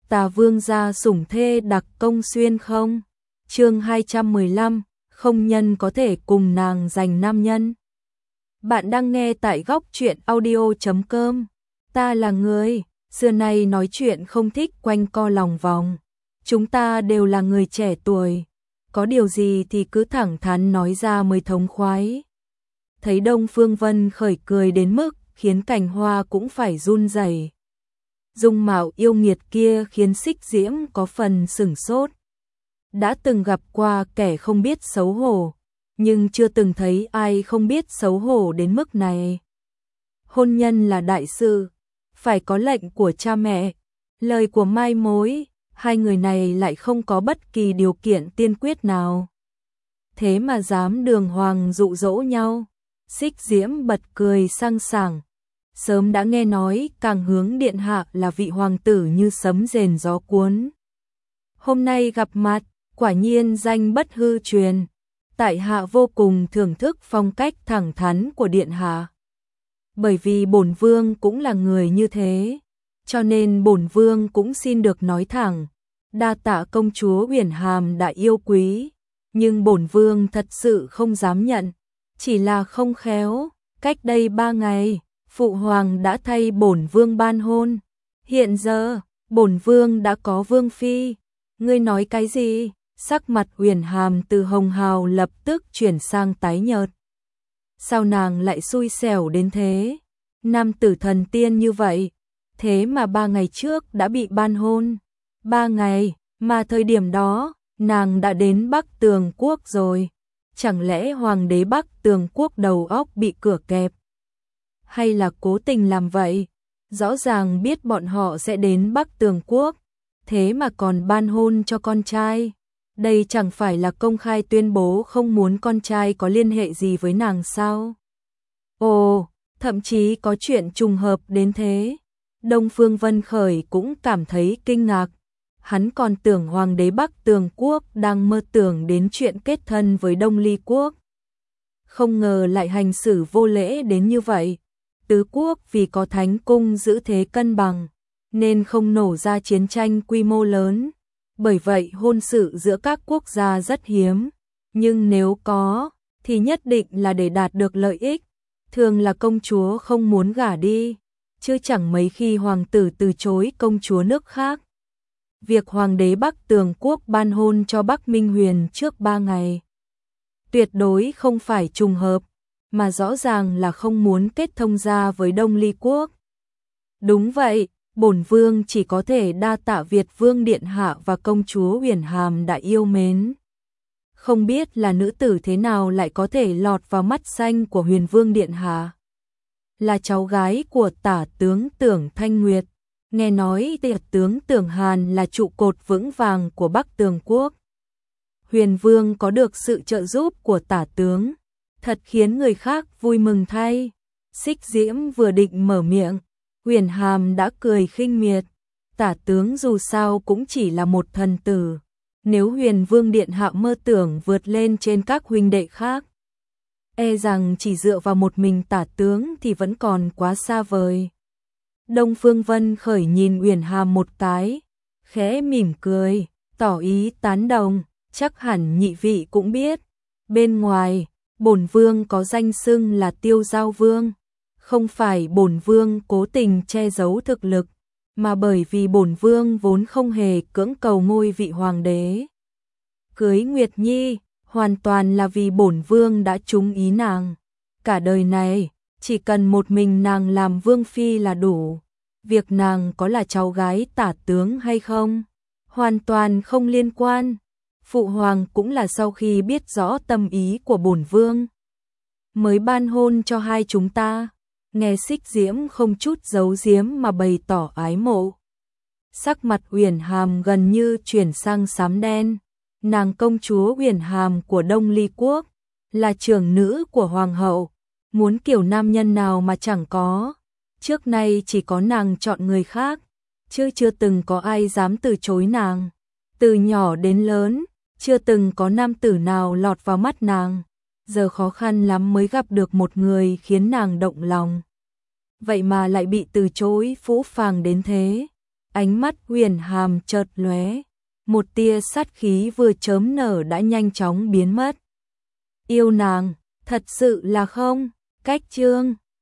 Tà vương gia sủng thê đặc công xuyên không? Chương 215, không nhân có thể cùng nàng giành nam nhân. Bạn đang nghe tại góc truyện audio.com. Ta là người, xưa nay nói chuyện không thích quanh co lòng vòng. Chúng ta đều là người trẻ tuổi, có điều gì thì cứ thẳng thắn nói ra mới thống khoái. Thấy Đông Phương Vân khởi cười đến mức khiến cành hoa cũng phải run rẩy. Dung mạo yêu nghiệt kia khiến Xích Diễm có phần sửng sốt. Đã từng gặp qua kẻ không biết xấu hổ, nhưng chưa từng thấy ai không biết xấu hổ đến mức này. Hôn nhân là đại sự, phải có lệnh của cha mẹ, lời của mai mối, hai người này lại không có bất kỳ điều kiện tiên quyết nào. Thế mà dám đường hoàng dụ dỗ nhau. Xích Diễm bật cười sang sảng. Sớm đã nghe nói Càng Hướng điện hạ là vị hoàng tử như sấm rền gió cuốn. Hôm nay gặp mặt, quả nhiên danh bất hư truyền. Tại hạ vô cùng thưởng thức phong cách thẳng thắn của điện hạ. Bởi vì bổn vương cũng là người như thế, cho nên bổn vương cũng xin được nói thẳng. Đa tạ công chúa Uyển Hàm đã yêu quý, nhưng bổn vương thật sự không dám nhận, chỉ là không khéo. Cách đây 3 ngày, phụ hoàng đã thay bổn vương ban hôn. Hiện giờ, bổn vương đã có vương phi. Ngươi nói cái gì? Sắc mặt Uyển Hàm từ hồng hào lập tức chuyển sang tái nhợt. Sao nàng lại xui xẻo đến thế? Nam tử thần tiên như vậy, thế mà 3 ngày trước đã bị ban hôn. 3 ngày, mà thời điểm đó, nàng đã đến Bắc Tường Quốc rồi. Chẳng lẽ hoàng đế Bắc Tường Quốc đầu óc bị cửa kẹp? Hay là cố tình làm vậy? Rõ ràng biết bọn họ sẽ đến Bắc Tường Quốc, thế mà còn ban hôn cho con trai. Đây chẳng phải là công khai tuyên bố không muốn con trai có liên hệ gì với nàng sao? Ồ, thậm chí có chuyện trùng hợp đến thế. Đông Phương Vân Khởi cũng cảm thấy kinh ngạc. Hắn còn tưởng hoàng đế Bắc Tường Quốc đang mơ tưởng đến chuyện kết thân với Đông Ly Quốc. Không ngờ lại hành xử vô lễ đến như vậy. Tứ quốc vì có thánh cung giữ thế cân bằng, nên không nổ ra chiến tranh quy mô lớn. Bởi vậy hôn sự giữa các quốc gia rất hiếm. Nhưng nếu có, thì nhất định là để đạt được lợi ích. Thường là công chúa không muốn gả đi, chứ chẳng mấy khi hoàng tử từ chối công chúa nước khác. Việc hoàng đế Bắc Tường Quốc ban hôn cho Bắc Minh Huyền trước 3 ngày tuyệt đối không phải trùng hợp, mà rõ ràng là không muốn kết thông gia với Đông Ly Quốc. Đúng vậy, bổn vương chỉ có thể đa tạ Việt Vương điện hạ và công chúa Uyển Hàm đã yêu mến. Không biết là nữ tử thế nào lại có thể lọt vào mắt xanh của Huyền Vương điện hạ. Là cháu gái của tả tướng Tưởng Thanh Nguyệt. Nghe nói tả tướng Tưởng Hàn là trụ cột vững vàng của Bắc Tường Quốc. Huyền Vương có được sự trợ giúp của tả tướng, thật khiến người khác vui mừng thay. Xích Diễm vừa định mở miệng, Uyển Hàm đã cười khinh miệt. Tả tướng dù sao cũng chỉ là một thần tử. Nếu Huyền Vương điện hạ mơ tưởng vượt lên trên các huynh đệ khác, e rằng chỉ dựa vào một mình tả tướng thì vẫn còn quá xa vời. Đông Phương Vân Khởi nhìn Uyển Hàm một cái, khẽ mỉm cười, tỏ ý tán đồng. Chắc hẳn nhị vị cũng biết, bên ngoài, bổn vương có danh xưng là Tiêu Giao Vương. Không phải bổn vương cố tình che giấu thực lực, mà bởi vì bổn vương vốn không hề cưỡng cầu ngôi vị hoàng đế. Cưới Nguyệt Nhi, hoàn toàn là vì bổn vương đã trúng ý nàng. Cả đời này, chỉ cần một mình nàng làm vương phi là đủ. Việc nàng có là cháu gái tả tướng hay không, hoàn toàn không liên quan. Phụ hoàng cũng là sau khi biết rõ tâm ý của bổn vương mới ban hôn cho hai chúng ta. Nghe Xích Diễm không chút giấu giếm mà bày tỏ ái mộ. Sắc mặt Uyển Hàm gần như chuyển sang xám đen. Nàng công chúa Uyển Hàm của Đông Ly Quốc, là trưởng nữ của hoàng hậu, muốn kiểu nam nhân nào mà chẳng có. Trước nay chỉ có nàng chọn người khác, chứ chưa từng có ai dám từ chối nàng. Từ nhỏ đến lớn, chưa từng có nam tử nào lọt vào mắt nàng. Giờ khó khăn lắm mới gặp được một người khiến nàng động lòng. Vậy mà lại bị từ chối phũ phàng đến thế. Ánh mắt Huyền Hàm chợt lóe, một tia sát khí vừa chớm nở đã nhanh chóng biến mất. Yêu nàng, thật sự là không, cách chương